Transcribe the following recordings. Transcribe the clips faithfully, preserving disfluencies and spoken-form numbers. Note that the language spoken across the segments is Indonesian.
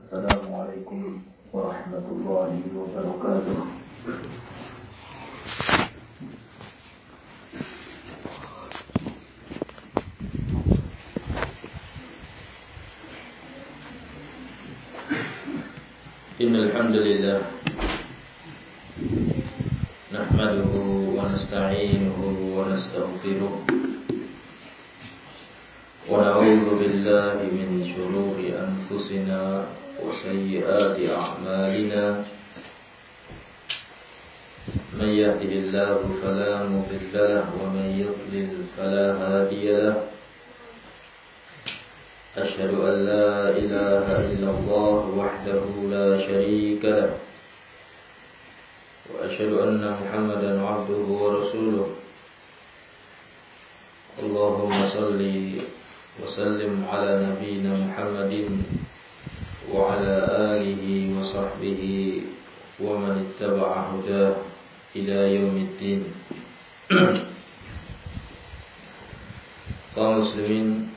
Assalamualaikum warahmatullahi wabarakatuh. Innal hamdalillah nahmaduhu wa nasta'inuhu wa nastaghfiruh wa na'udzu billahi min shururi anfusina wa sayyiati a'malina. Man yahdihillahu fala mudilla lahu wa man yudlil fala hadiya lahu. Asyhadu an la ilaha illallah wahdahu la syarika lahu wa asyhadu anna Muhammadan 'abduhu wa rasuluh. Allahumma shalli wa sallim ala nabiyyina Muhammadin wa ala alihi wa sahbihi wa man ittaba'a hudahu ila yaumiddin. Kaum muslimin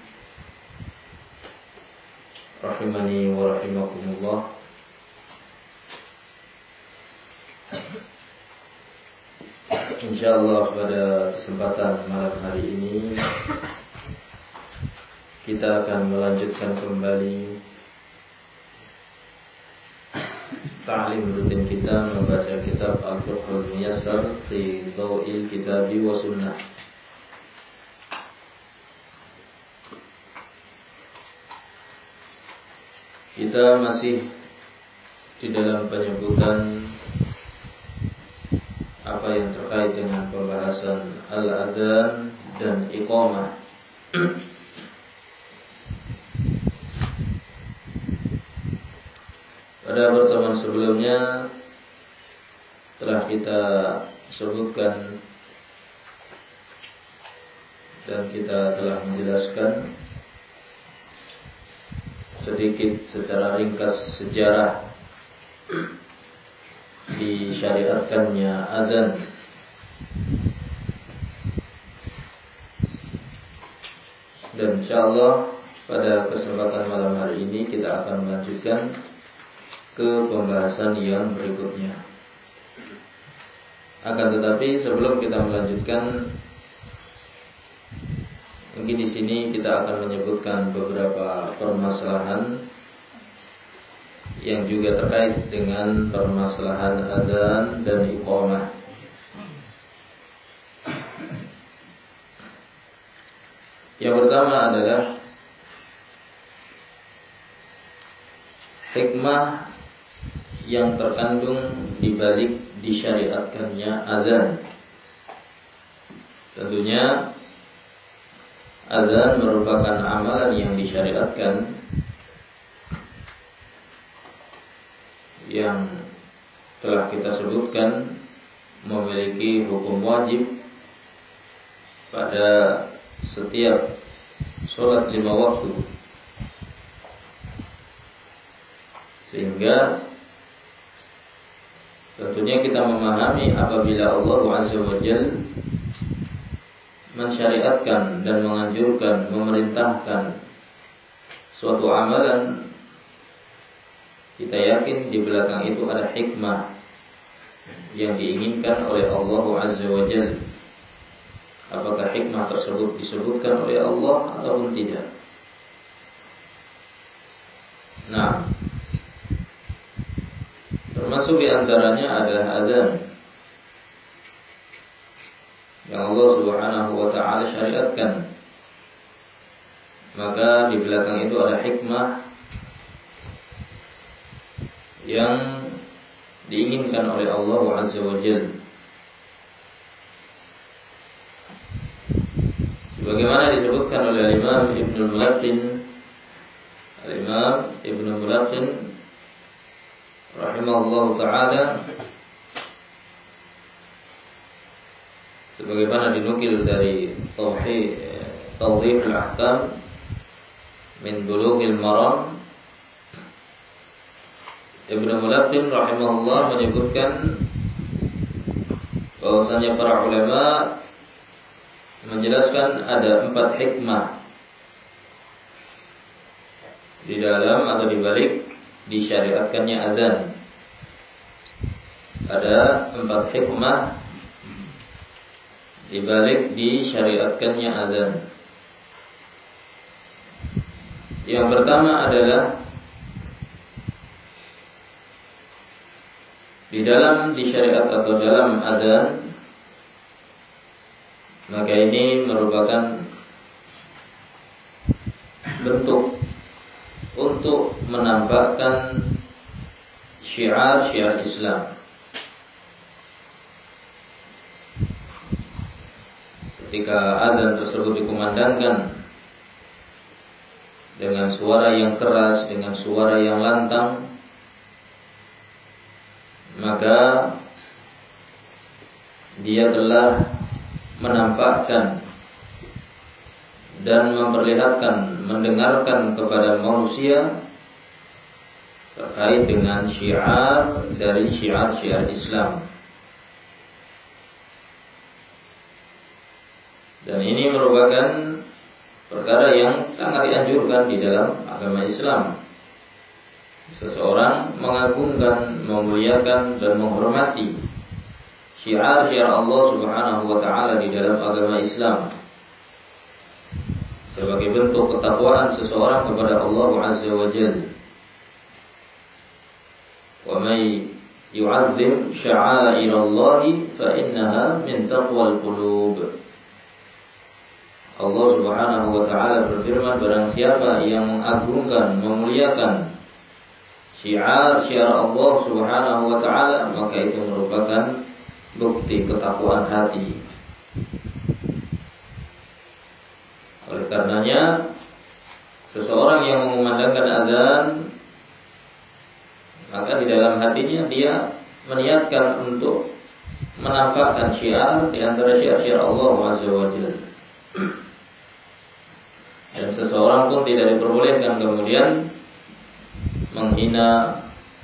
rahimani wa rahimakumullah. Insyaallah pada kesempatan malam hari ini kita akan melanjutkan kembali ta'lim rutin kita membaca kitab Al-Fiqhul Muyassar fi Dhaw'il Kitabi wa Sunnah. Kita masih di dalam penyebutan apa yang terkait dengan pembahasan al-adhan dan iqamah. Pada pertemuan sebelumnya telah kita sebutkan dan kita telah menjelaskan sedikit secara ringkas sejarah disyariatkannya azan. Dan insyaallah pada kesempatan malam hari ini kita akan melanjutkan ke pembahasan yang berikutnya. Akan tetapi sebelum kita melanjutkan, mungkin di sini kita akan menyebutkan beberapa permasalahan yang juga terkait dengan permasalahan adzan dan iqamah. Yang pertama adalah hikmah yang terkandung di balik disyariatkannya adzan. Tentunya azan merupakan amalan yang disyariatkan yang telah kita sebutkan memiliki hukum wajib pada setiap sholat lima waktu, sehingga tentunya kita memahami apabila Allah Azza wa Jalla mensyariatkan dan menganjurkan, memerintahkan suatu amalan, kita yakin di belakang itu ada hikmah yang diinginkan oleh Allah Azza wa Jalla. Apakah hikmah tersebut disebutkan oleh Allah ataupun tidak? Nah, termasuk di antaranya adalah azan yang Allah Subhanahu wa ta'ala syariatkan. Maka di belakang itu ada hikmah yang diinginkan oleh Allah Azza wa Jalla. Sebagaimana disebutkan oleh Imam Ibnu Mulaqqin, Imam Ibnu Mulaqqin rahimahullahu ta'ala, sebagaimana dinukil dari Tauhid Tawdih al-Ahkam min Bulughil Maram, Ibnu Mulaqqin rahimahullah menyebutkan bahwasanya para ulama menjelaskan ada empat hikmah di dalam atau di balik disyariatkannya azan. Ada empat hikmah di balik disyariatkannya azan. Yang pertama adalah di dalam disyariat atau dalam azan, maka ini merupakan bentuk untuk menampakkan syiar-syiar Islam. Ketika azan tersebut dikumandangkan dengan suara yang keras, dengan suara yang lantang, maka dia telah menampakkan dan memperlihatkan, mendengarkan kepada manusia terkait dengan syiar dari syiar-syiar Islam. Dan ini merupakan perkara yang sangat dianjurkan di dalam agama Islam. Seseorang mengagungkan, memuliakan dan menghormati syiar-syiar Allah Subhanahu wa taala di dalam agama Islam sebagai bentuk ketakwaan seseorang kepada Allah Azza wa Jalla. Wa may yu'azzim sya'air Allah fa innaha min taqwal qulub. Allah Subhanahu wa taala berfirman, barang siapa yang mengagungkan, memuliakan syiar-syiar Allah Subhanahu wa taala, maka itu merupakan bukti ketakwaan hati. Oleh karenanya, seseorang yang mengumandangkan azan, maka di dalam hatinya dia meniatkan untuk menampakkan syiar di antara syiar-syiar Allah Azza wa Jalla. Dan seseorang pun tidak diperbolehkan kemudian menghina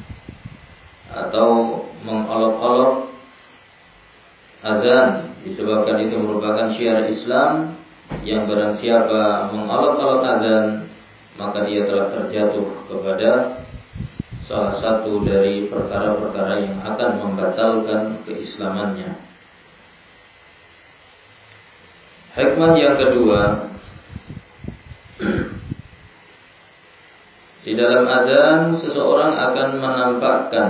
atau mengolok-olok azan, disebabkan itu merupakan syiar Islam. Yang barang siapa mengolok-olok azan, maka dia telah terjatuh kepada salah satu dari perkara-perkara yang akan membatalkan keislamannya. Hikmah yang kedua, di dalam azan seseorang akan menampakkan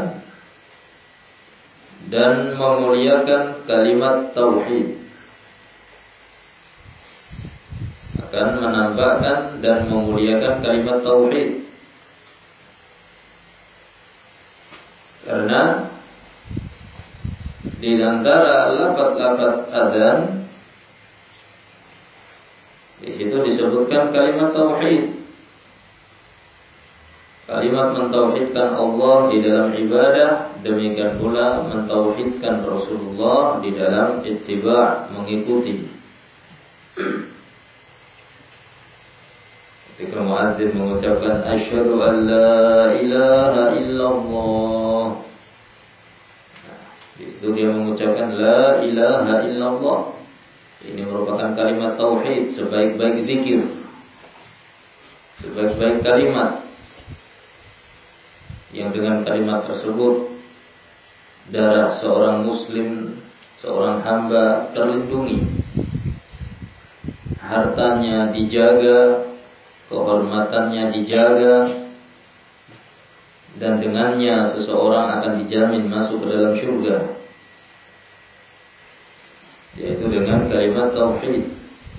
dan memuliakan kalimat tauhid. Akan menampakkan dan memuliakan kalimat tauhid. Karena di antara lafaz-lafaz azan di situ disebutkan kalimat tauhid. Kalimat mentauhidkan Allah di dalam ibadah, demikian pula mentauhidkan Rasulullah di dalam ittiba', mengikuti. Ketika muadzin mengucapkan asyhadu an la ilaha illallah, nah, di situ dia mengucapkan la ilaha illallah. Ini merupakan kalimat tauhid, sebaik-baik zikir, sebaik-baik kalimat, yang dengan kalimat tersebut darah seorang muslim, seorang hamba terlindungi, hartanya dijaga, kehormatannya dijaga, dan dengannya seseorang akan dijamin masuk ke dalam surga, yaitu dengan kalimat tauhid.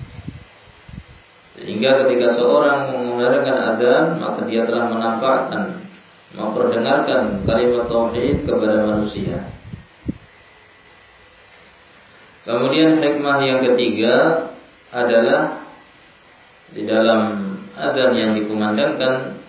Sehingga ketika seorang mengumandangkan azan, maka dia telah menampakkan, memperdengarkan kalimat tauhid kepada manusia. Kemudian hikmah yang ketiga adalah di dalam azan yang dikumandangkan,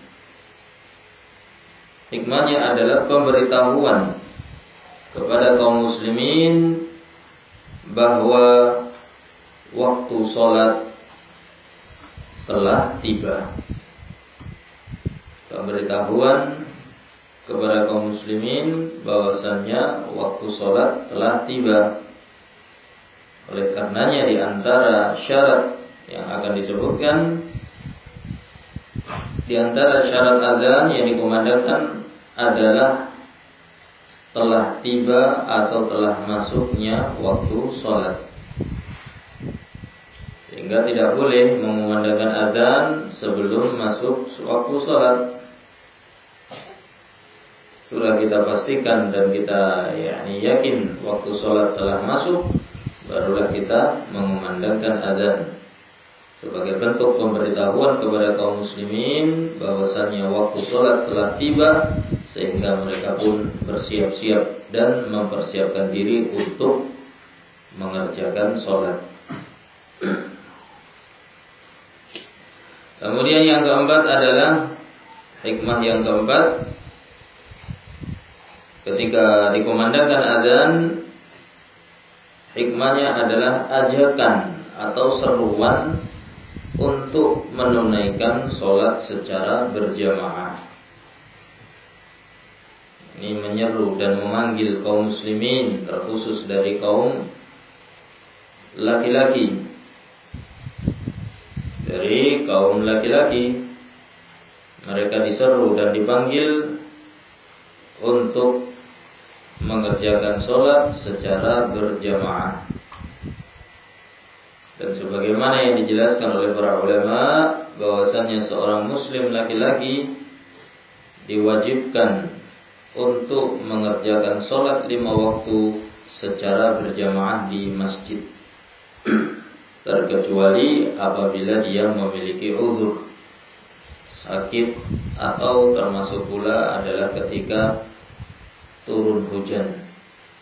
hikmahnya adalah pemberitahuan kepada kaum muslimin bahwa waktu sholat telah tiba. Pemberitahuan kepada kaum muslimin bahwasannya waktu sholat telah tiba. Oleh karenanya di antara syarat yang akan disebutkan Di antara syarat azan yang dikumandangkan adalah telah tiba atau telah masuknya waktu sholat. Sehingga tidak boleh mengumandangkan azan sebelum masuk waktu sholat. Sudah kita pastikan dan kita yakni yakin waktu sholat telah masuk, barulah kita mengumandangkan azan sebagai bentuk pemberitahuan kepada kaum muslimin bahwasannya waktu sholat telah tiba, sehingga mereka pun bersiap-siap dan mempersiapkan diri untuk mengerjakan sholat. Kemudian yang keempat adalah hikmah yang keempat, ketika dikumandangkan azan, hikmahnya adalah ajakan atau seruan untuk menunaikan sholat secara berjamaah. Ini menyeru dan memanggil kaum muslimin, terkhusus dari kaum laki-laki. Dari kaum laki-laki, mereka diseru dan dipanggil untuk mengerjakan sholat secara berjamaah. Dan sebagaimana yang dijelaskan oleh para ulama, bahwasannya seorang muslim laki-laki diwajibkan untuk mengerjakan sholat lima waktu secara berjamaah di masjid, terkecuali apabila dia memiliki uzur, sakit, atau termasuk pula adalah ketika turun hujan.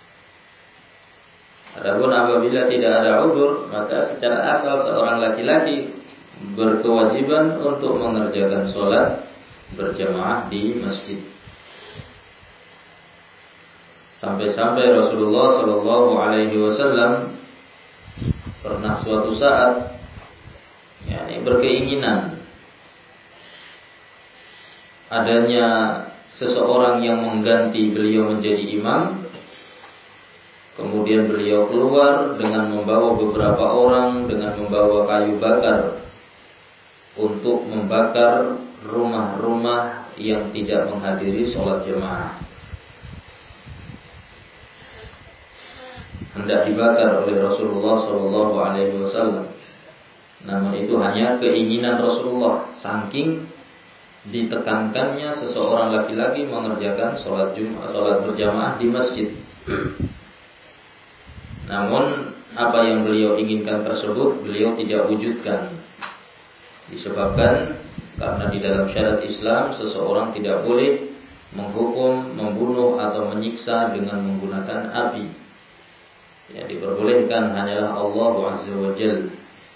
Adapun apabila tidak ada uzur, maka secara asal seorang laki-laki berkewajiban untuk mengerjakan sholat berjamaah di masjid. Sampai-sampai Rasulullah Shallallahu Alaihi Wasallam pernah suatu saat, yakni berkeinginan adanya seseorang yang mengganti beliau menjadi imam. Kemudian beliau keluar dengan membawa beberapa orang, dengan membawa kayu bakar untuk membakar rumah-rumah yang tidak menghadiri sholat jamaah. Hendak dibakar oleh Rasulullah Shallallahu Alaihi Wasallam. Namun itu hanya keinginan Rasulullah, saking ditekankannya seseorang laki-laki mengerjakan sholat Jumat, sholat berjamaah di masjid. Namun apa yang beliau inginkan tersebut beliau tidak wujudkan, disebabkan karena di dalam syariat Islam seseorang tidak boleh menghukum, membunuh atau menyiksa dengan menggunakan api. Yang diperbolehkan hanyalah Allah Azza wa Jalla.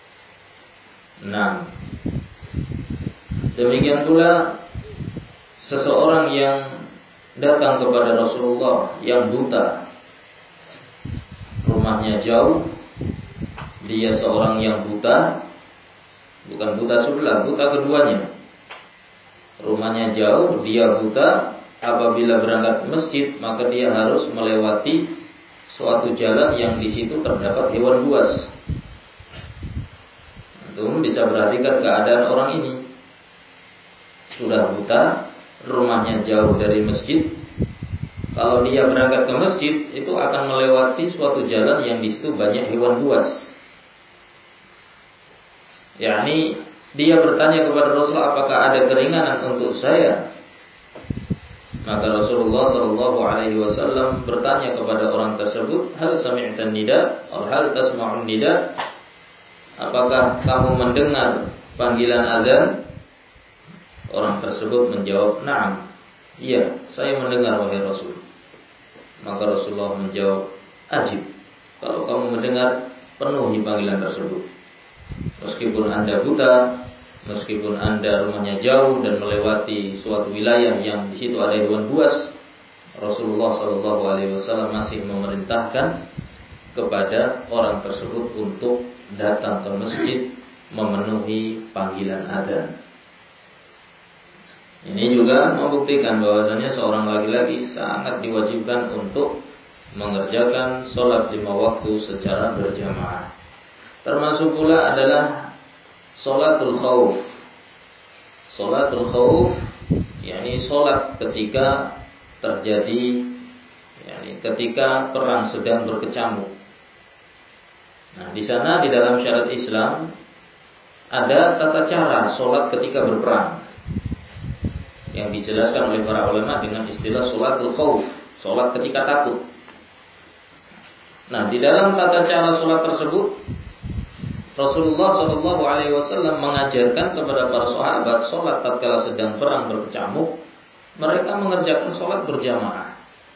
Nah, demikian pula seseorang yang datang kepada Rasulullah yang buta, rumahnya jauh, dia seorang yang buta, bukan buta sebelah, buta keduanya. Rumahnya jauh, dia buta. Apabila berangkat ke masjid, maka dia harus melewati suatu jalan yang di situ terdapat hewan buas. Antum bisa perhatikan keadaan orang ini. Sudah buta, rumahnya jauh dari masjid. Kalau dia berangkat ke masjid, itu akan melewati suatu jalan yang di situ banyak hewan buas. Yakni dia bertanya kepada Rasulullah, apakah ada keringanan untuk saya? Maka Rasulullah Shallallahu Alaihi Wasallam bertanya kepada orang tersebut, hal sami'tan nida, atau hal tasma'un nida? Apakah kamu mendengar panggilan azan? Orang tersebut menjawab, na'am. Iya, saya mendengar wahai Rasul. Maka Rasulullah menjawab, ajib. Kalau kamu mendengar, penuhi panggilan tersebut. Meskipun Anda buta, meskipun Anda rumahnya jauh dan melewati suatu wilayah yang di situ ada hewan buas, Rasulullah Shallallahu Alaihi Wasallam masih memerintahkan kepada orang tersebut untuk datang ke masjid memenuhi panggilan azan. Ini juga membuktikan bahwasanya seorang laki-laki sangat diwajibkan untuk mengerjakan sholat lima waktu secara berjamaah. Termasuk pula adalah sholatul khauf, Sholatul khauf, yakni sholat ketika terjadi, yakni ketika perang sedang berkecamuk. Nah, di sana di dalam syariat Islam ada tata cara sholat ketika berperang yang dijelaskan oleh para ulama dengan istilah sholatul khauf, sholat ketika takut. Nah, di dalam tata cara sholat tersebut Rasulullah shallallahu alaihi wasallam mengajarkan kepada para sahabat sholat tatkala sedang perang berkecamuk, mereka mengerjakan sholat berjamaah.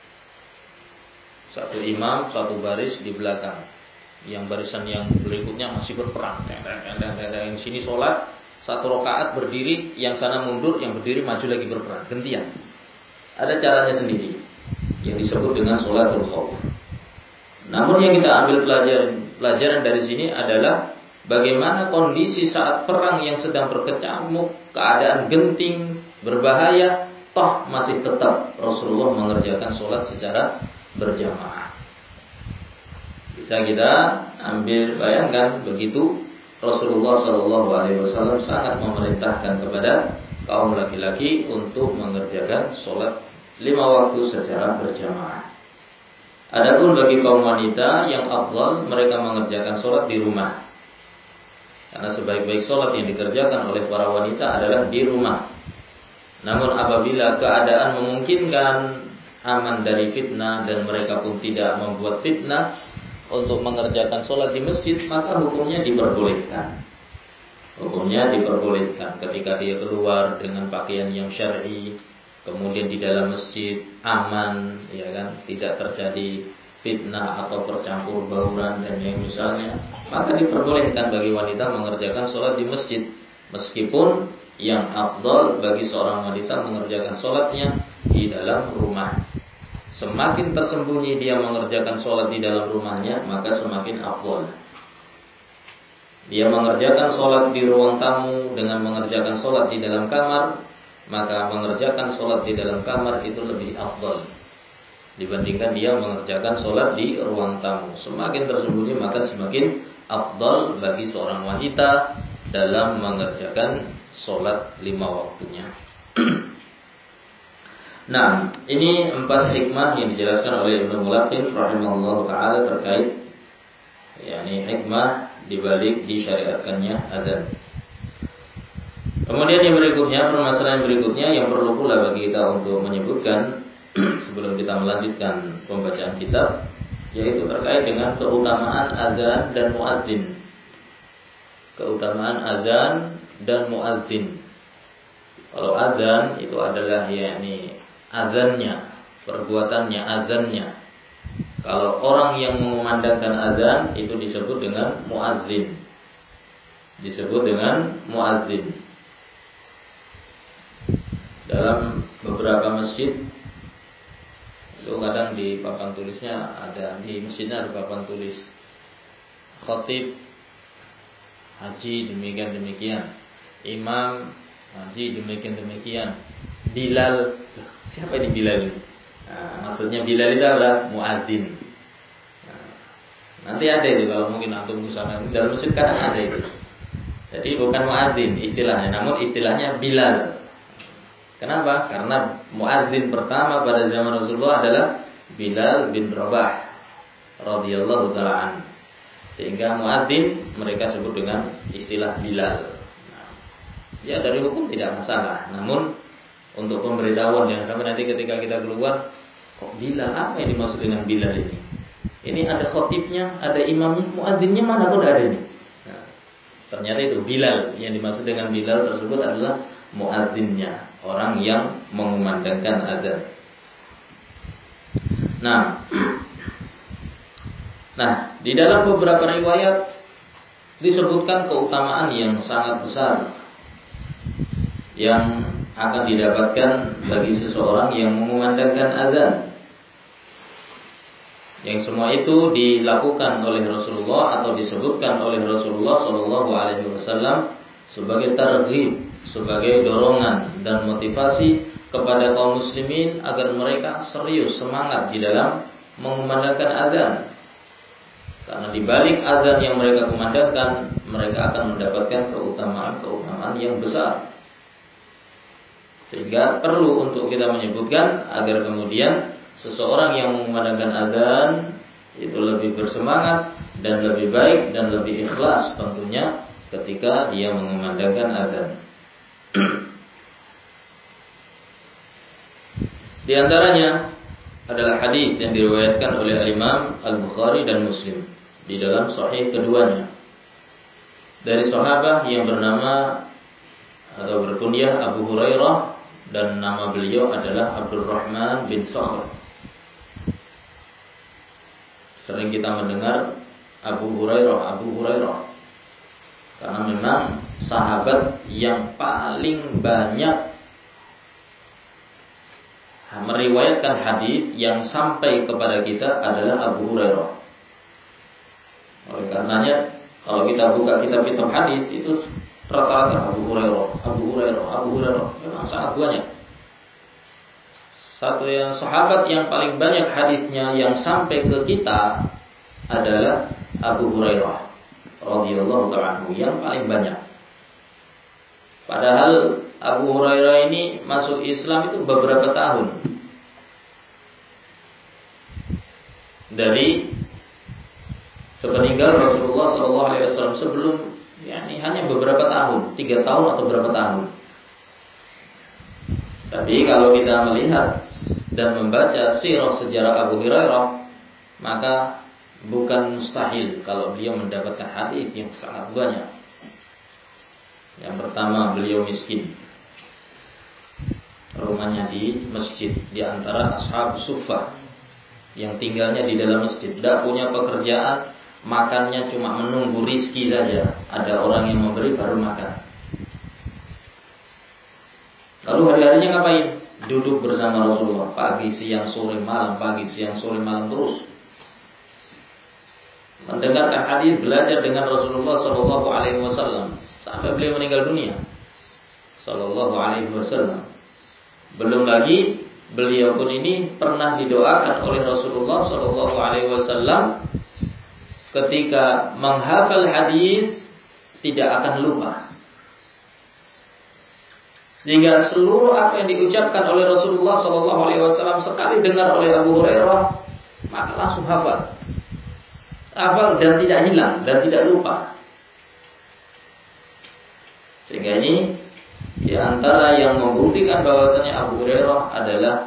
Satu imam, satu baris di belakang. Yang barisan yang berikutnya masih berperang. Yang sini sholat satu rakaat berdiri, yang sana mundur, yang berdiri maju lagi berperang. Gantian. Ada caranya sendiri yang disebut dengan sholatul khauf. Namun yang kita ambil pelajaran pelajaran dari sini adalah bagaimana kondisi saat perang yang sedang berkecamuk, keadaan genting, berbahaya, toh masih tetap Rasulullah mengerjakan sholat secara berjamaah. Bisa kita ambil bayangkan begitu Rasulullah shallallahu alaihi wasallam sangat memerintahkan kepada kaum laki-laki untuk mengerjakan sholat lima waktu secara berjamaah. Adapun bagi kaum wanita yang afdal mereka mengerjakan sholat di rumah. Karena sebaik-baik sholat yang dikerjakan oleh para wanita adalah di rumah. Namun apabila keadaan memungkinkan, aman dari fitnah dan mereka pun tidak membuat fitnah untuk mengerjakan sholat di masjid, maka hukumnya diperbolehkan. Hukumnya diperbolehkan ketika dia keluar dengan pakaian yang syar'i, kemudian di dalam masjid aman, ya kan, tidak terjadi fitnah atau percampur bauran dan yang misalnya, maka diperbolehkan bagi wanita mengerjakan sholat di masjid, meskipun yang afdal bagi seorang wanita mengerjakan sholatnya di dalam rumah. Semakin tersembunyi dia mengerjakan sholat di dalam rumahnya, maka semakin afdal. Dia mengerjakan sholat di ruang tamu dengan mengerjakan sholat di dalam kamar, maka mengerjakan sholat di dalam kamar itu lebih afdal dibandingkan dia mengerjakan sholat di ruang tamu. Semakin tersembunyi maka semakin afdal bagi seorang wanita dalam mengerjakan sholat lima waktunya. Nah, ini empat hikmah yang dijelaskan oleh Ibnu Mulaqqin rahimahullah taala terkait yakni hikmah dibalik disyariatkannya azan. Kemudian yang berikutnya, permasalahan berikutnya yang perlu pula bagi kita untuk menyebutkan sebelum kita melanjutkan pembacaan kitab, yaitu terkait dengan keutamaan azan dan muadzin. Keutamaan azan dan muadzin. Kalau azan itu adalah yakni azannya, perbuatannya azannya. Kalau orang yang mengumandangkan azan itu disebut dengan muadzin. Disebut dengan muadzin. Dalam beberapa masjid itu kadang di papan tulisnya ada, di masjidnya ada papan tulis khatib haji demikian demikian, imam haji demikian demikian, Bilal. Siapa ini Bilal? Nah, maksudnya Bilal itu adalah muadzin. Nah, nanti ada itu kalau mungkin antum kesana dalam masjid kadang ada itu. Jadi bukan muadzin istilahnya, namun istilahnya Bilal. Kenapa? Karena muadzin pertama pada zaman Rasulullah adalah Bilal bin Rabah radhiyallahu taala an. Sehingga muadzin mereka sebut dengan istilah Bilal. Nah, ya dari hukum tidak masalah. Namun untuk pemberitahuan yang sampai nanti ketika kita keluar, kok Bilal, apa yang dimaksud dengan Bilal ini? Ini ada khotibnya, ada imamnya, muadzinnya mana pun ada ini. Nah, ternyata itu Bilal, yang dimaksud dengan Bilal tersebut adalah muadzinnya, orang yang mengumandangkan azan. Nah, nah di dalam beberapa riwayat disebutkan keutamaan yang sangat besar yang akan didapatkan bagi seseorang yang mengumandangkan azan. Yang semua itu dilakukan oleh Rasulullah atau disebutkan oleh Rasulullah Shallallahu Alaihi Wasallam sebagai targhib, sebagai dorongan dan motivasi kepada kaum muslimin agar mereka serius semangat di dalam mengumandangkan azan. Karena di balik azan yang mereka kumandangkan, mereka akan mendapatkan keutamaan-keutamaan yang besar. Sehingga perlu untuk kita menyebutkan agar kemudian seseorang yang mengumandangkan azan itu lebih bersemangat dan lebih baik dan lebih ikhlas tentunya ketika dia mengumandangkan azan. Di antaranya adalah hadis yang diriwayatkan oleh Imam Al-Bukhari dan Muslim di dalam sahih keduanya dari sahabat yang bernama atau berkunyah Abu Hurairah dan nama beliau adalah Abdurrahman bin Sakhr. Sering kita mendengar Abu Hurairah, Abu Hurairah karena memang sahabat yang paling banyak meriwayatkan hadis yang sampai kepada kita adalah Abu Hurairah. Oleh karenanya kalau kita buka kitab-kitab hadis itu rata-rata Abu Hurairah, Abu Hurairah, Abu Hurairah memang sangat banyak. Satu yang sahabat yang paling banyak hadisnya yang sampai ke kita adalah Abu Hurairah radhiyallahu ta'ala anhu, yang paling banyak. Padahal Abu Hurairah ini masuk Islam itu beberapa tahun. Dari sepeninggal Rasulullah shallallahu alaihi wasallam, sebelum yakni hanya beberapa tahun, tiga tahun atau berapa tahun. Tapi kalau kita melihat dan membaca sirah sejarah Abu Hurairah, maka bukan mustahil kalau beliau mendapatkan hadis yang sangat banyak. Yang pertama, beliau miskin. Rumahnya di masjid, di antara ashab suffah yang tinggalnya di dalam masjid, tidak punya pekerjaan, makannya cuma menunggu rizki saja. Ada orang yang memberi baru makan. Lalu hari-harinya ngapain? Duduk bersama Rasulullah, pagi, siang, sore, malam, pagi, siang, sore, malam terus. Mendengarkan hadis, belajar dengan Rasulullah Shallallahu Alaihi Wasallam sampai beliau meninggal dunia. Shallallahu Alaihi Wasallam. Belum lagi beliau pun ini pernah didoakan oleh Rasulullah Shallallahu Alaihi Wasallam ketika menghafal hadis tidak akan lupa. Sehingga seluruh apa yang diucapkan oleh Rasulullah Shallallahu Alaihi Wasallam sekali dengar oleh Abu Hurairah maka langsung hafal. Hafal dan tidak hilang dan tidak lupa. Sehingga ini di antara yang membuktikan bahwasanya Abu Hurairah adalah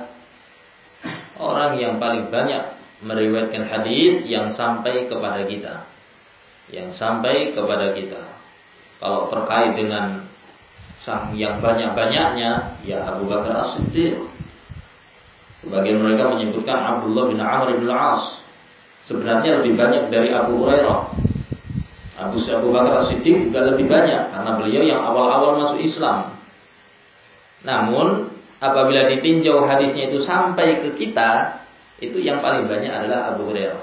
orang yang paling banyak meriwayatkan hadis yang sampai kepada kita. Yang sampai kepada kita. Kalau terkait dengan sang yang banyak-banyaknya, ya Abu Bakar As-Siddiq. Sebagian mereka menyebutkan Abdullah bin Amr bin Al-As. Sebenarnya lebih banyak dari Abu Hurairah. Abu Abu Bakar As-Siddiq juga lebih banyak karena beliau yang awal-awal masuk Islam. Namun apabila ditinjau hadisnya itu sampai ke kita, itu yang paling banyak adalah Abu Hurairah.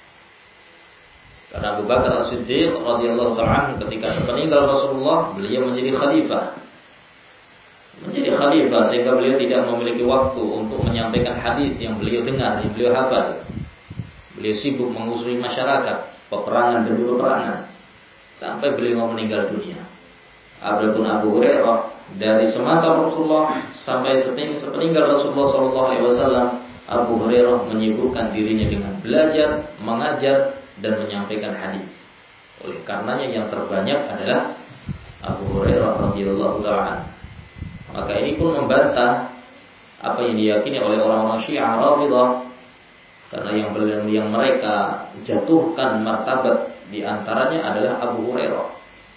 Karena Abu Bakar As-Siddiq radhiyallahu ta'ala ketika meninggal Rasulullah, beliau menjadi khalifah. Menjadi khalifah sehingga beliau tidak memiliki waktu untuk menyampaikan hadis yang beliau dengar, yang beliau hafal. Beliau sibuk mengusuri masyarakat, peperangan demi peperangan, sampai beliau meninggal dunia. Adapun Abu Hurairah dari semasa Rasulullah sampai sepeninggal Rasulullah Shallallahu Alaihi Wasallam, Abu Hurairah menyibukkan dirinya dengan belajar, mengajar, dan menyampaikan hadis. Oleh karenanya yang terbanyak adalah Abu Hurairah radhiyallahu ta'ala. Maka ini pun membantah apa yang diyakini oleh orang-orang Syiah Rafidhah. Karena yang yang mereka jatuhkan martabat di antaranya adalah Abu Hurairah.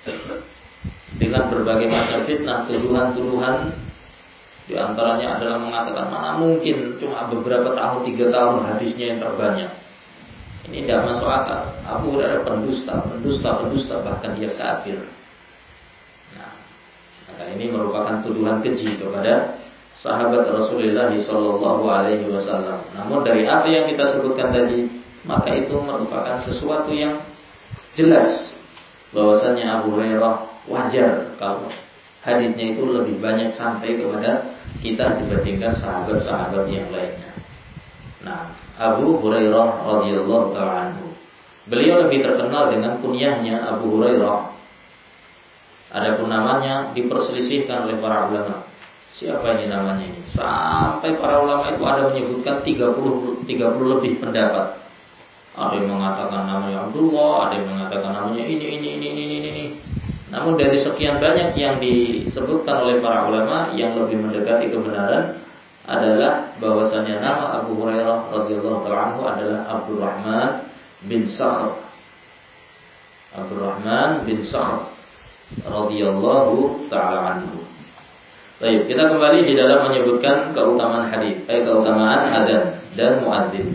Dengan berbagai macam fitnah, tuduhan-tuduhan, di antaranya adalah mengatakan mana mungkin cuma beberapa tahun, tiga tahun hadisnya yang terbanyak. Ini tidak masuk akal. Abu Hurairah pendusta, pendusta, pendusta, bahkan dia kafir. Nah, maka ini merupakan tuduhan keji kepada sahabat Rasulullah Shallallahu Alaihi Wasallam. Namun dari apa yang kita sebutkan tadi, maka itu merupakan sesuatu yang jelas bahwasanya Abu Hurairah wajar kalau hadisnya itu lebih banyak sampai kepada kita dibandingkan sahabat-sahabat yang lainnya. Nah, Abu Hurairah radhiyallahu ta'ala anhu, beliau lebih terkenal dengan kunyahnya Abu Hurairah. Adapun namanya diperselisihkan oleh para ulama. Siapa ini namanya ini? Sampai para ulama itu ada menyebutkan tiga puluh lebih pendapat. Ada yang mengatakan namanya Abdullah, ada yang mengatakan namanya ini, ini, ini, ini, ini, ini. Namun dari sekian banyak yang disebutkan oleh para ulama, yang lebih mendekati kebenaran adalah bahwasanya nama Abu Hurairah radhiyallahu ta'ala anhu adalah Abdurrahman bin Sakhr. Abdurrahman bin Sakhr radhiyallahu ta'ala anhu. Baik, kita kembali di dalam menyebutkan keutamaan hadis, eh keutamaan adzan dan muadzin.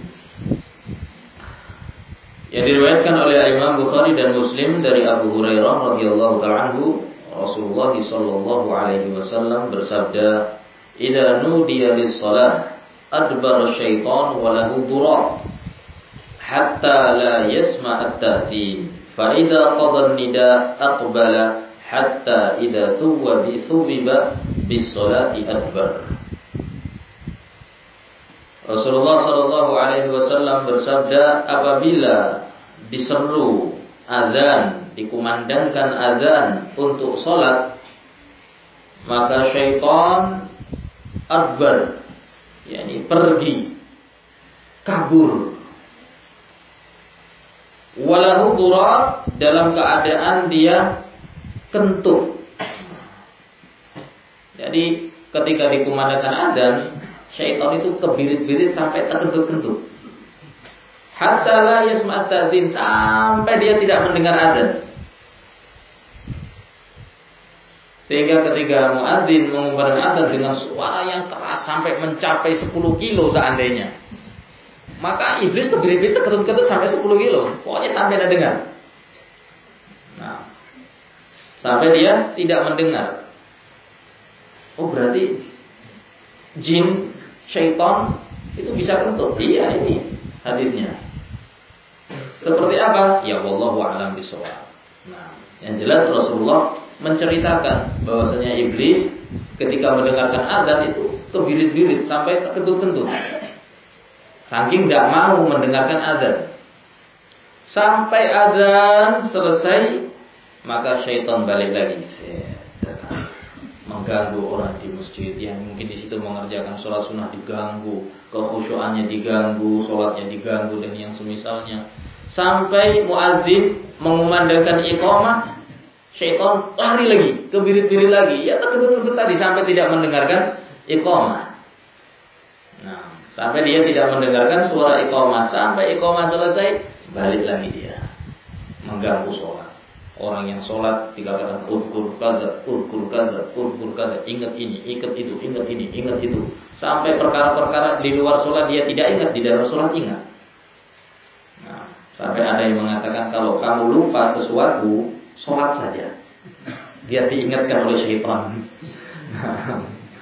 Yang diriwayatkan oleh Imam Bukhari dan Muslim dari Abu Hurairah radhiyallahu ta'ala anhu, Rasulullah sallallahu alaihi wasallam bersabda, "Idza nudiya lis-shalah adbara asy-syaitan wa lahu durar hatta la yasma' at-ta'dhin fa idza qada an-nida aqbala hatta idza tuwa bi thubiba bis-sholati adbar." Rasulullah sallallahu alaihi wasallam bersabda, apabila diseru azan, dikumandangkan azan untuk salat, maka syaitan adbar, yakni pergi, kabur. Walahu durar, dalam keadaan dia kentut. Jadi ketika dikumandangkan azan, syaitan itu kebirit-birit sampai terkentut-kentut. Hatta la yasma' ta'dzin, sampai dia tidak mendengar azan. Sehingga ketika muadzin mengumandangkan azan dengan suara yang keras sampai mencapai sepuluh kilo seandainya, maka iblis kebirit-birit terkentut-kentut sampai sepuluh kilo. Pokoknya sampai tidak dengar. Nah, sampai dia tidak mendengar. Oh, berarti jin, syaitan itu bisa kentut. Iya, ini hadisnya. Seperti apa? Ya wallahu a'lam bishawab. Nah, yang jelas Rasulullah menceritakan bahwasanya iblis ketika mendengarkan azan itu kebirit-birit sampai terkentut-kentut. Saking tidak mau mendengarkan azan. Sampai azan selesai, maka syaitan balik lagi. Mengganggu orang di masjid yang mungkin di situ mengerjakan sholat sunnah diganggu, kekhusyuannya diganggu, sholatnya diganggu dan yang semisalnya. Sampai muadzin mengumandangkan iqamah, syaitan lari lagi, kebirit-birit lagi, ya terkentut-kentut tadi sampai tidak mendengarkan iqamah. Nah, sampai dia tidak mendengarkan suara iqamah, sampai iqamah selesai, balik lagi dia mengganggu sholat. Orang yang sholat dikatakan uzkur kaza, uzkur kaza, uzkur kaza, ingat ini, ingat itu, ingat ini, ingat itu. Sampai perkara-perkara di luar sholat dia tidak ingat, di dalam sholat ingat. Nah, sampai ada yang mengatakan kalau kamu lupa sesuatu, sholat saja, biar diingatkan oleh syaitan. Nah,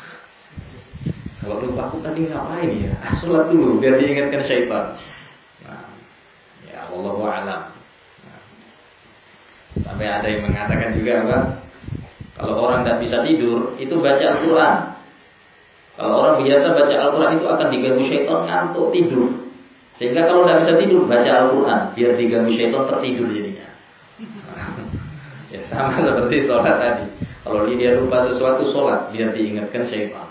kalau lupa aku tadi ngapain ya? Ah, sholat dulu, biar diingatkan syaitan. Nah, ya wallahu a'lam. Sampai ada yang mengatakan juga apa? Kalau orang tidak bisa tidur, itu baca Al-Quran. Kalau orang biasa baca Al-Quran itu akan diganggu syaitan ngantuk tidur. Sehingga kalau tidak bisa tidur, baca Al-Quran, biar diganggu syaitan tertidur jadinya. Ya sama seperti sholat tadi. Kalau dia lupa sesuatu, sholat, biar diingatkan syaitan.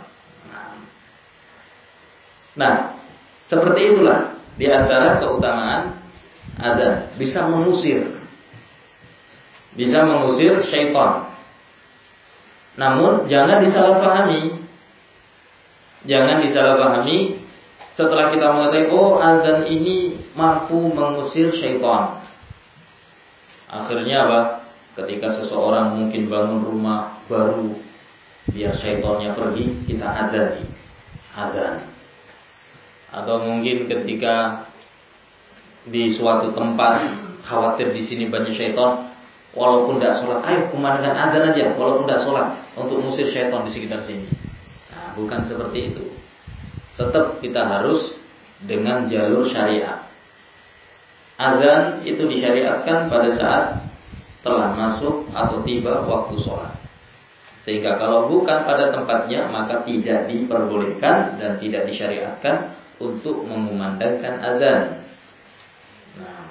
Nah, seperti itulah di antara keutamaan azan, bisa mengusir Bisa mengusir syaitan. Namun jangan disalahpahami. Jangan disalahpahami setelah kita mengetahui oh azan ini mampu mengusir syaitan. Akhirnya apa? Ketika seseorang mungkin bangun rumah baru, biar syaitannya pergi, kita adzani. Adzan. Atau mungkin ketika di suatu tempat khawatir di sini banyak syaitan, walaupun tidak sholat, ayo kumandangkan adzan aja, walaupun tidak sholat, untuk mengusir syaitan di sekitar sini. Nah, bukan seperti itu. Tetap kita harus dengan jalur syariat. Adzan itu disyariatkan pada saat telah masuk atau tiba waktu sholat. Sehingga kalau bukan pada tempatnya, maka tidak diperbolehkan dan tidak disyariatkan untuk mengumandangkan adzan. Nah,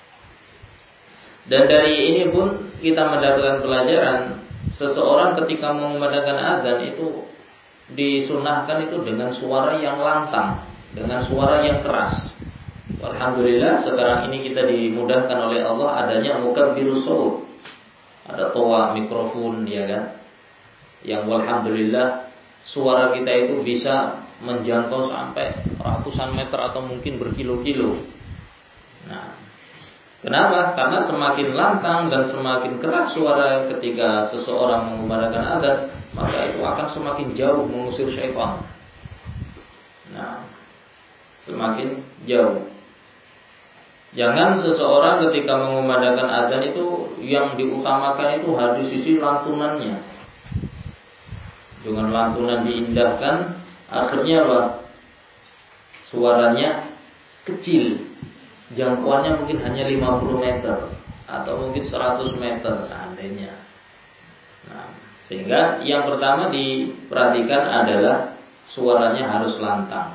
dan dari ini pun kita mendapatkan pelajaran, seseorang ketika mengumandangkan azan itu disunahkan itu dengan suara yang lantang, dengan suara yang keras. Alhamdulillah sekarang ini kita dimudahkan oleh Allah adanya mukabbirus shaut. Ada toa mikrofon ya kan. Yang alhamdulillah suara kita itu bisa menjangkau sampai ratusan meter atau mungkin berkilo-kilo. Nah, kenapa? Karena semakin lantang dan semakin keras suara ketika seseorang mengumandangkan azan, maka itu akan semakin jauh mengusir syaitan. Nah, semakin jauh. Jangan seseorang ketika mengumandangkan azan itu yang diutamakan itu hadis sisi lantunannya. Dengan lantunan diindahkan, akhirnya apa? Suaranya kecil. Jangkauannya mungkin hanya lima puluh meter atau mungkin seratus meter seandainya. Nah, sehingga yang pertama diperhatikan adalah suaranya harus lantang.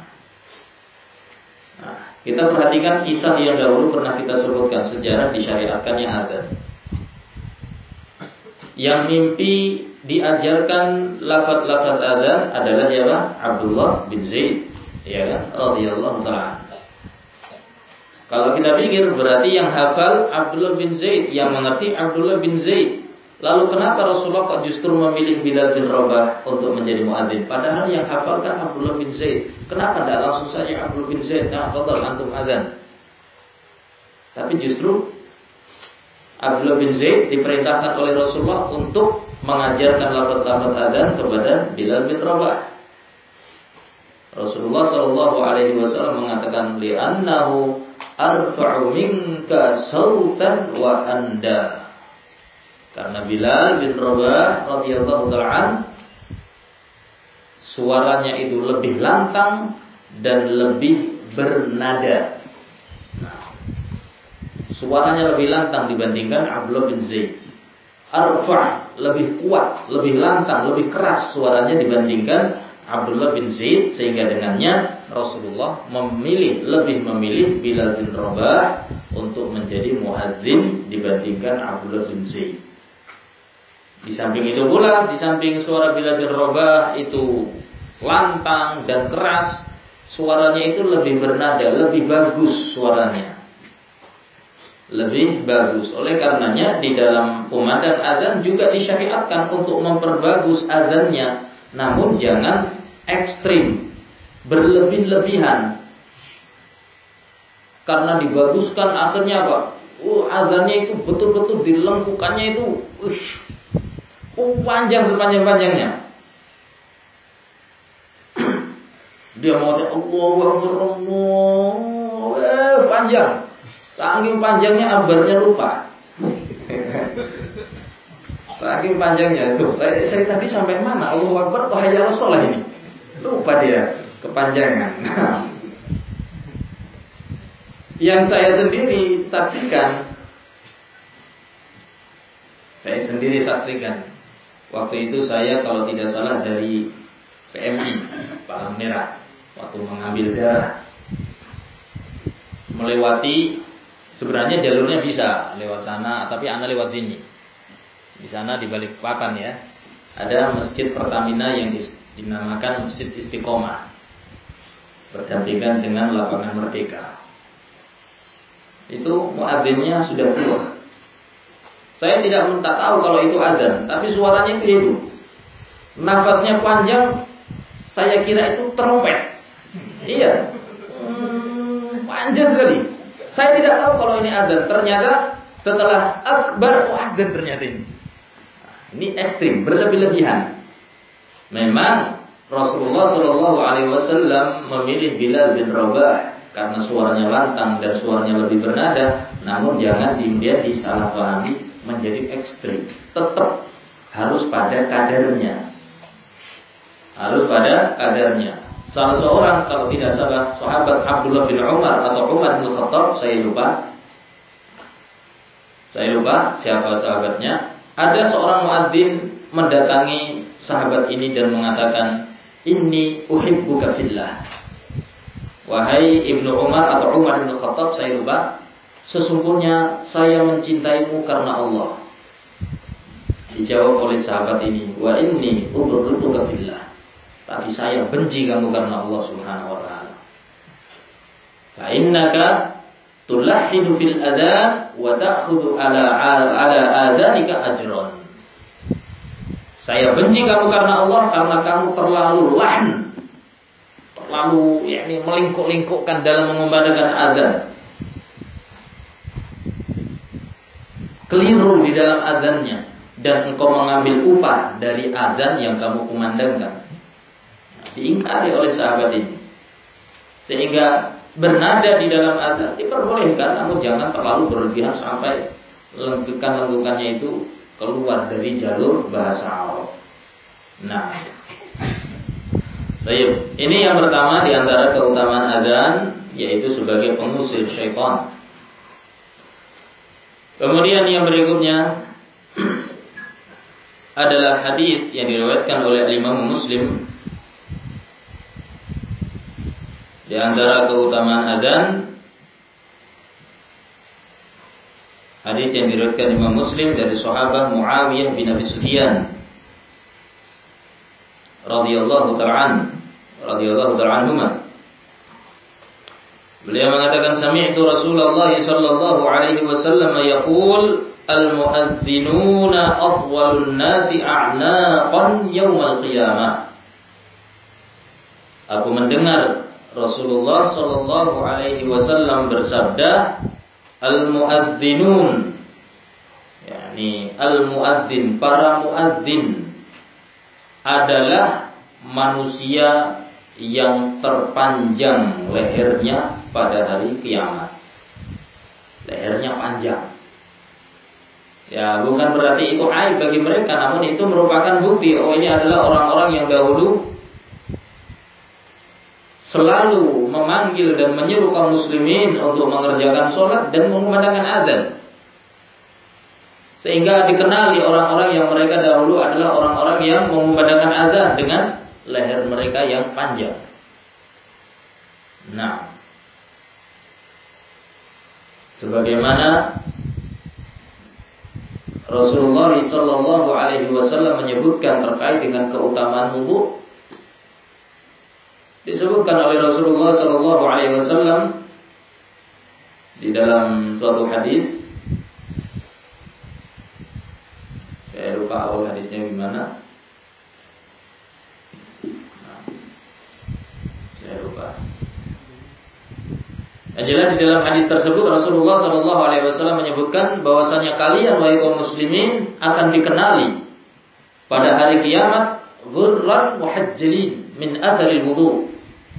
Nah, kita perhatikan kisah yang dahulu pernah kita sebutkan, sejarah disyariatkannya azan. Yang mimpi diajarkan lafaz-lafaz azan adalah siapa? Abdullah bin Zaid, ya kan? Radhiyallahu ta'ala. Kalau kita pikir berarti yang hafal Abdullah bin Zaid, yang mengerti Abdullah bin Zaid. Lalu kenapa Rasulullah kok justru memilih Bilal bin Rabah untuk menjadi muadzin? Padahal yang hafalkan Abdullah bin Zaid. Kenapa tidak langsung saja Abdullah bin Zaid? Nah, fadhal antum azan. Tapi justru Abdullah bin Zaid diperintahkan oleh Rasulullah untuk mengajarkan lafaz-lafaz azan kepada Bilal bin Rabah. Rasulullah Shallallahu Alaihi Wasallam mengatakan, li'annahu arfa'u minka sautan wa anda. Karena Bilal bin Rabah radhiyallahu ta'ala suaranya itu lebih lantang dan lebih bernada. Nah, suaranya lebih lantang dibandingkan Abdullah bin Zaid. Arfa' lebih kuat, lebih lantang, lebih keras suaranya dibandingkan Abdullah bin Zaid, sehingga dengannya Rasulullah memilih lebih memilih Bilal bin Rabah untuk menjadi muadzin dibandingkan Abdullah bin Zaid. Di samping itu pula, di samping suara Bilal bin Rabah itu lantang dan keras, suaranya itu lebih bernada, lebih bagus suaranya. Lebih bagus. Oleh karenanya di dalam kumandang azan juga disyariatkan untuk memperbagus azannya, namun jangan ekstrim, berlebih-lebihan. Karena dibaguskan akhirnya apa? Uh, azannya itu betul-betul dilengkukannya itu uh, uh, panjang sepanjang-panjangnya. Dia mau Allahu Akbar, Allahu eh, panjang. Saking panjangnya abarnya lupa. Saking panjangnya itu. Saya, saya tadi sampai mana? Allahu Akbar atau hayya 'alas shalah ini? Lupa dia kepanjangan. Nah, yang saya sendiri saksikan, saya sendiri saksikan. Waktu itu saya kalau tidak salah dari P M I Palang Merah, waktu mengambil darah, melewati, sebenarnya jalurnya bisa lewat sana, tapi ana lewat sini. Di sana di Balikpapan ya, ada masjid Pertamina yang dinamakan Masjid Istiqomah, berdampingan dengan lapangan Merdeka. Itu muadzinnya sudah tua. Saya tidak minta tahu kalau itu adzan, tapi suaranya itu itu. Nafasnya panjang, saya kira itu trompet. Iya, hmm, panjang sekali. Saya tidak tahu kalau ini adzan. Ternyata setelah akbar, oh adzan ternyata ini. Ini ekstrim, berlebih-lebihan. Memang Rasulullah Shallallahu Alaihi Wasallam memilih Bilal bin Rabah karena suaranya lantang dan suaranya lebih bernada. Namun jangan dia disalahpahami menjadi ekstrim. Tetap harus pada kadarnya. Harus pada kadarnya. Salah seorang, kalau tidak salah, sahabat Abdullah bin Umar atau Umar bin Khattab, saya lupa. Saya lupa siapa sahabatnya. Ada seorang muadzin mendatangi sahabat ini dan mengatakan, "Inni uhibbuka fillah." Wahai Ibnu Umar atau Umar bin Khattab, saya lupa, sesungguhnya saya mencintaimu karena Allah. Dijawab oleh sahabat ini, "Wa inni ubghituka fillah." tapi saya benci kamu karena Allah Subhanahu wa taala. Fa innaka tulahhidu fil adzan wa ta'khudhu ala ala adzanika ajran. Saya benci kamu karena Allah karena kamu terlalu lahn, terlalu yakni melingkuk-lingkukkan dalam mengumandangkan azan. Keliru di dalam azannya dan engkau mengambil upah dari azan yang kamu kumandangkan. Nah, diingkari oleh sahabat ini. Sehingga bernada di dalam azan diperbolehkan, namun jangan terlalu berlebihan sampai lengkukan-lengkukannya itu keluar dari jalur bahasa Arab. Nah, baik. Ini yang pertama di antara keutamaan azan, yaitu sebagai pengusir syaitan. Kemudian yang berikutnya adalah hadis yang diriwayatkan oleh Imam Muslim. Di antara keutamaan azan, hadis yang diriwayatkan Imam Muslim dari sahabat Muawiyah bin Abi Sufyan radhiyallahu ta'ala radhiyallahu ta'ala anhuma. Beliau mengatakan sami'tu Rasulullah sallallahu alaihi wasallam yaqul al-muadzdinuna afdalun nasi a'naqan yaumal qiyamah. Aku mendengar Rasulullah sallallahu alaihi wasallam bersabda, al-muadzdinun, yakni al-muadzin, para muadzin adalah manusia yang terpanjang lehernya pada hari kiamat. Lehernya panjang. Ya, bukan berarti itu aib bagi mereka, namun itu merupakan bukti oh ini adalah orang-orang yang dahulu selalu memanggil dan menyeru kaum muslimin untuk mengerjakan sholat dan mengumandangkan azan. Sehingga dikenali orang-orang yang mereka dahulu adalah orang-orang yang mengumandangkan azan dengan leher mereka yang panjang. Nah, sebagaimana Rasulullah sallallahu alaihi wasallam menyebutkan terkait dengan keutamaan wudu, disebutkan oleh Rasulullah sallallahu alaihi wasallam di dalam suatu hadis. Saya lupa awal hadisnya gimana. Nah, saya lupa. Yang jelas di dalam hadis tersebut Rasulullah sallallahu alaihi wasallam menyebutkan bahwasanya kalian wahai kaum muslimin akan dikenali pada hari kiamat ghurran muhajjalin min atharil wudu.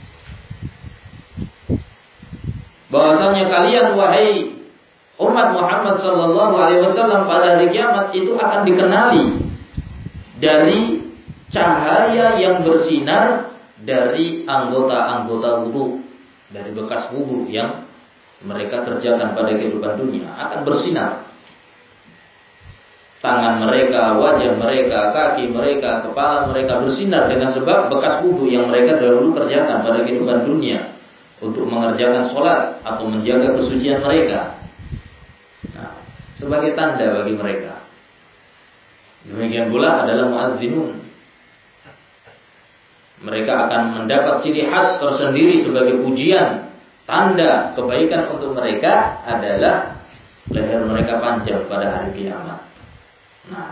Bahwasanya kalian wahai umat Muhammad sallallahu alaihi wasallam pada hari kiamat itu akan dikenali dari cahaya yang bersinar dari anggota-anggota wudu, dari bekas wudu yang mereka kerjakan pada kehidupan dunia akan bersinar. Tangan mereka, wajah mereka, kaki mereka, kepala mereka bersinar dengan sebab bekas wudu yang mereka dahulu kerjakan pada kehidupan dunia untuk mengerjakan sholat atau menjaga kesucian mereka. Nah, sebagai tanda bagi mereka. Demikian pula adalah muadzinun. Mereka akan mendapat ciri khas tersendiri sebagai pujian, tanda kebaikan untuk mereka adalah leher mereka panjang pada hari kiamat. Nah,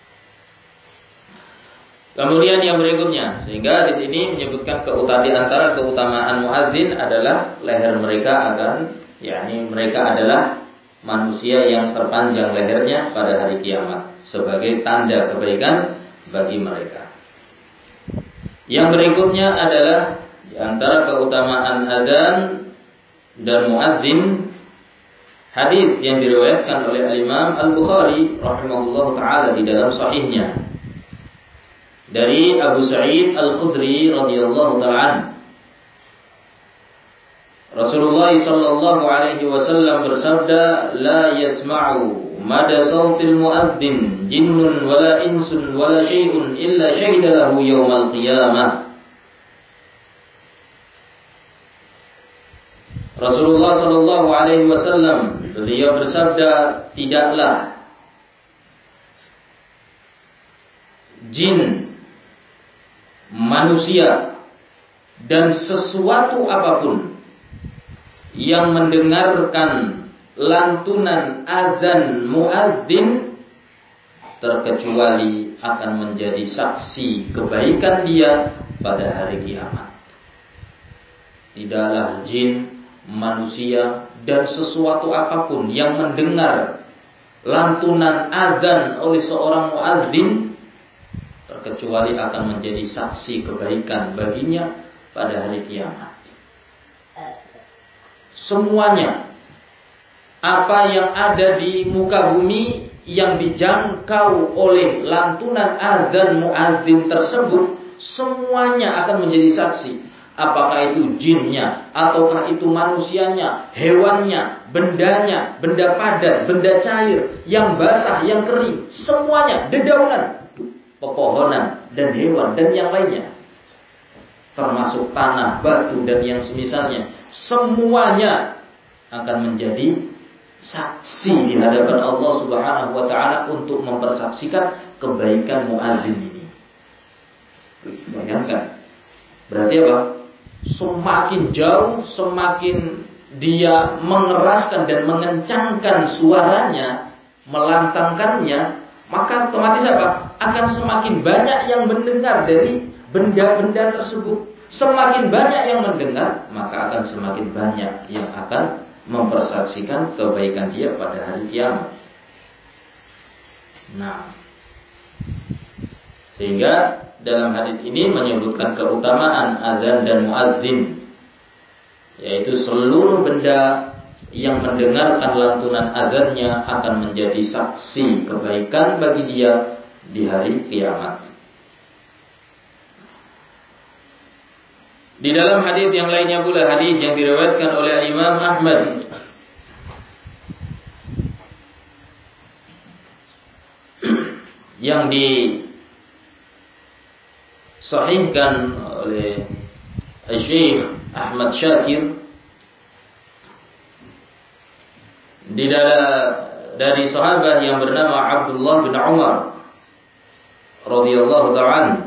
kemudian yang berikutnya, sehingga di sini menyebutkan keutamaan di antara keutamaan muadzin adalah leher mereka akan, yakni mereka adalah manusia yang terpanjang lehernya pada hari kiamat sebagai tanda kebaikan bagi mereka. Yang berikutnya adalah di antara keutamaan adzan dan muadzin, hadis yang diriwayatkan oleh Imam Al-Bukhari rahimahullahu taala di dalam sahihnya dari Abu Sa'id Al-Khudri radhiyallahu taala. Rasulullah sallallahu alaihi wasallam bersabda, "La yasma'u mada sautil muadzin jinnun wala insun wala syai'un illa syahida lahu yaumal qiyamah." Rasulullah sallallahu alaihi wasallam beliau bersabda, tidaklah jin manusia dan sesuatu apapun yang mendengarkan lantunan azan muadzin terkecuali akan menjadi saksi kebaikan dia pada hari kiamat. Tidaklah jin, manusia dan sesuatu apapun yang mendengar lantunan azan oleh seorang muadzin terkecuali akan menjadi saksi kebaikan baginya pada hari kiamat. Semuanya apa yang ada di muka bumi yang dijangkau oleh lantunan azan muadzin tersebut, semuanya akan menjadi saksi. Apakah itu jinnya, ataukah itu manusianya, hewannya, bendanya, benda padat, benda cair, yang basah, yang kering, semuanya, dedaunan, pepohonan, dan hewan, dan yang lainnya, termasuk tanah, batu, dan yang semisalnya, semuanya akan menjadi saksi di hadapan Allah Subhanahu wa taala untuk mempersaksikan kebaikan muadzin ini. Bayangkan. Berarti apa? Semakin jauh, semakin dia mengeraskan dan mengencangkan suaranya, melantangkannya, maka otomatis apa? Akan semakin banyak yang mendengar dari benda-benda tersebut. Semakin banyak yang mendengar, maka akan semakin banyak yang akan mempersaksikan kebaikan dia pada hari kiamat. Nah, sehingga dalam hadis ini menyebutkan keutamaan azan dan muadzin, yaitu seluruh benda yang mendengarkan lantunan azannya akan menjadi saksi kebaikan bagi dia di hari kiamat. Di dalam hadis yang lainnya pula, hadis yang diriwayatkan oleh Imam Ahmad yang disahihkan oleh Syekh Ahmad Syakir di dalam dari sahabat yang bernama Abdullah bin Umar radhiyallahu ta'ala.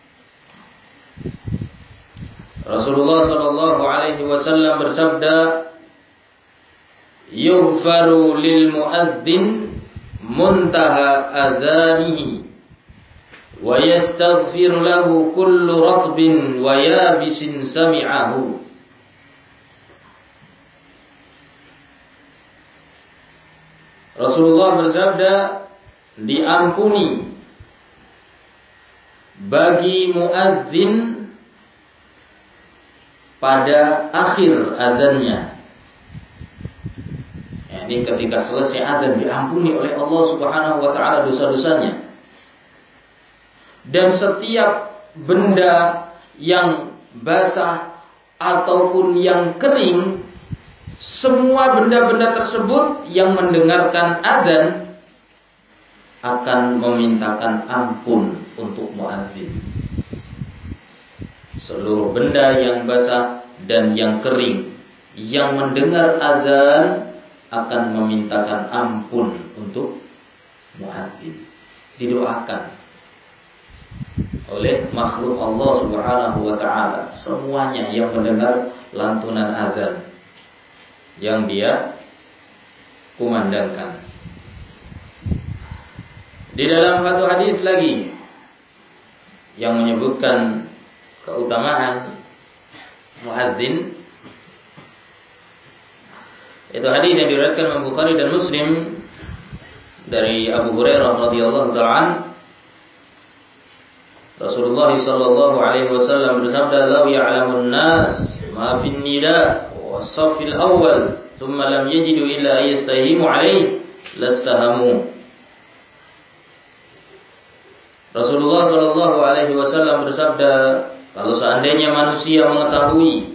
Rasulullah sallallahu alaihi wasallam bersabda, "Yughfaru lil muadzin muntaha adzanihi wa yastaghfir lahu kullu ratbin wa yabisin sami'ahu." Rasulullah bersabda, diampuni bagi muadzin pada akhir azannya. Ya, ini ketika selesai azan diampuni oleh Allah Subhanahu wa taala dosa-dosanya. Dan setiap benda yang basah ataupun yang kering, semua benda-benda tersebut yang mendengarkan azan akan memintakan ampun untuk muadzin. Seluruh benda yang basah dan yang kering yang mendengar azan akan memintakan ampun untuk muadzin. Didoakan oleh makhluk Allah Subhanahu wa taala, semuanya yang mendengar lantunan azan yang dia kumandangkan. Di dalam satu hadis lagi yang menyebutkan keutamaan muadzin, itu hadis yang diriwayatkan Imam Bukhari dan Muslim dari Abu Hurairah radhiyallahu ta'ala. Rasulullah sallallahu alaihi wasallam bersabda, "Law ya'lamun nas ma fin nida wa as-saffil awwal, thumma lam yajidu illa yastahimu alaihi lastahamu." Rasulullah sallallahu alaihi wasallam bersabda, kalau seandainya manusia mengetahui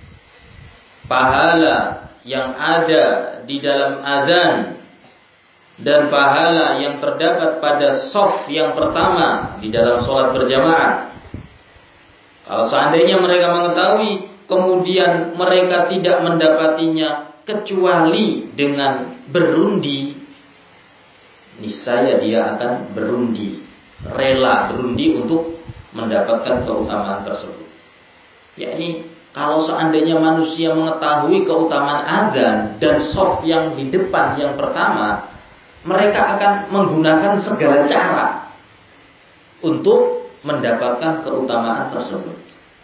pahala yang ada di dalam azan dan pahala yang terdapat pada shaf yang pertama di dalam sholat berjamaah, kalau seandainya mereka mengetahui kemudian mereka tidak mendapatinya kecuali dengan berundi, niscaya dia akan berundi, rela berundi untuk mendapatkan keutamaan tersebut. Yakni kalau seandainya manusia mengetahui keutamaan azan dan shaf yang di depan yang pertama, mereka akan menggunakan segala cara untuk mendapatkan keutamaan tersebut.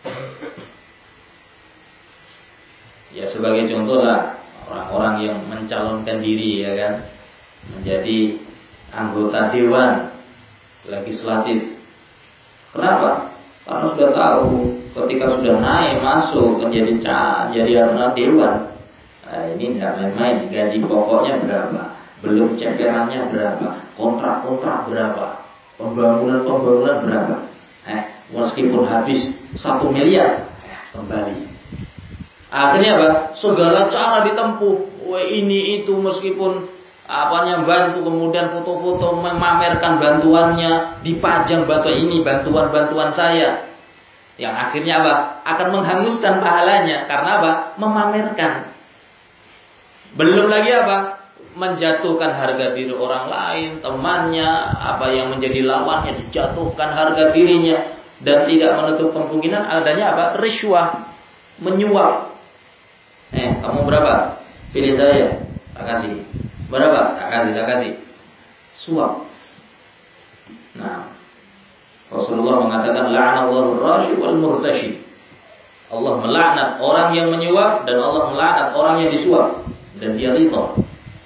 Ya sebagai contoh lah, orang-orang yang mencalonkan diri ya kan menjadi anggota dewan legislatif. Kenapa? Karena sudah tahu ketika sudah naik masuk menjadi jadi anggota dewan, nah, ini tidak main-main, gaji pokoknya berapa, belum ceperannya berapa, kontrak-kontrak berapa, pembangunan-pembangunan berapa. Eh, meskipun habis satu miliar, eh, kembali. Akhirnya apa? Segala cara ditempuh. Wah ini itu meskipun apanya bantu, kemudian foto-foto memamerkan bantuannya, dipajang bantuan ini, bantuan-bantuan saya. Yang akhirnya apa? Akan menghanguskan pahalanya. Karena apa? Memamerkan. Belum lagi apa? Menjatuhkan harga diri orang lain, temannya, apa yang menjadi lawannya dijatuhkan harga dirinya, dan tidak menutup kemungkinan adanya apa? Riswah, menyuap. Eh, kamu berapa? Pilih saya, tak kasih. Berapa? Tak kasih, tak kasih. Suap. Nah, Rasulullah mengatakan la'anallahu ar-rashi wal murtashi. Allah melaknat orang yang menyuap dan Allah melaknat orang yang disuap dan dia ridha.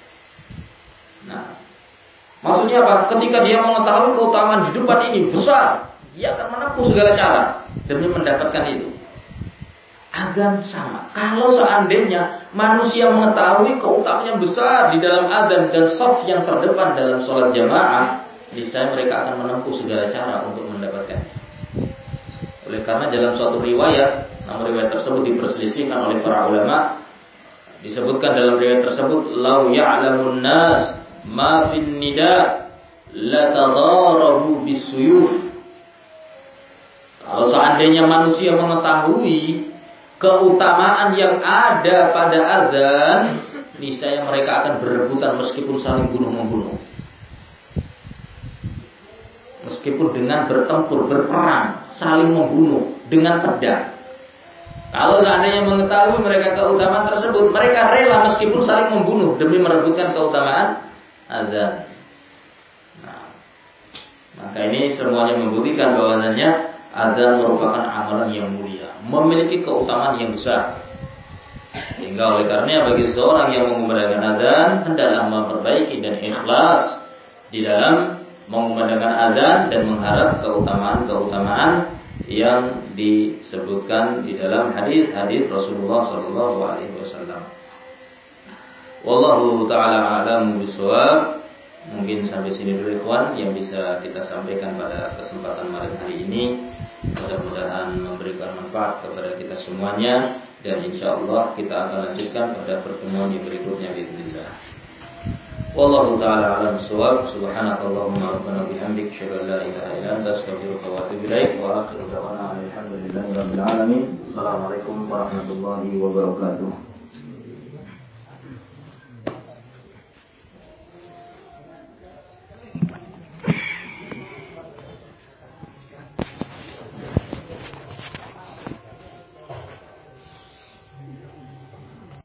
Nah, maksudnya apa? Ketika dia mengetahui keutamaan di depan ini besar, dia akan menempuh segala cara demi mendapatkan itu. Azan sama. Kalau seandainya manusia mengetahui keutamaan yang besar di dalam azan dan shaf yang terdepan dalam sholat jamaah, niscaya mereka akan menempuh segala cara untuk mendapatkannya. Oleh karena dalam suatu riwayat, namun riwayat tersebut diperselisihkan oleh para ulama, disebutkan dalam riwayat tersebut, "Lau ya'lamun nas ma fin nida la tadarabu bisuyuf." Kalau seandainya manusia mengetahui keutamaan yang ada pada azan, niscaya mereka akan berebutan meskipun saling bunuh-membunuh. Meskipun dengan bertempur, berperang, saling membunuh dengan pedang. Kalau seandainya mengetahui mereka keutamaan tersebut, mereka rela meskipun saling membunuh demi merebutkan keutamaan azan. Nah, maka ini semuanya membuktikan bahwasanya azan merupakan amalan yang mulia, memiliki keutamaan yang besar. Sehingga oleh karenanya bagi seorang yang mengumandangkan azan, hendaklah memperbaiki dan ikhlas di dalam mengumandangkan azan dan mengharap keutamaan-keutamaan yang disebutkan di dalam hadis-hadis Rasulullah sallallahu alaihi wasallam. Wallahu taala a'lamu bishawab. Mungkin sampai sini dulu ikhwan yang bisa kita sampaikan pada kesempatan malam hari ini. Mudah-mudahan memberikan manfaat kepada kita semuanya, dan insyaallah kita akan lanjutkan pada pertemuan yang berikutnya bismillah. Wallahu taala a'lam bishawab. Subhanakallahumma rabbana bihamdik, asyhadu an la ilaha illa anta, astaghfiruka wa atubu ilaik. Wa akhiru da'wana alhamdulillahi rabbil alamin. Assalamualaikum warahmatullahi wabarakatuh.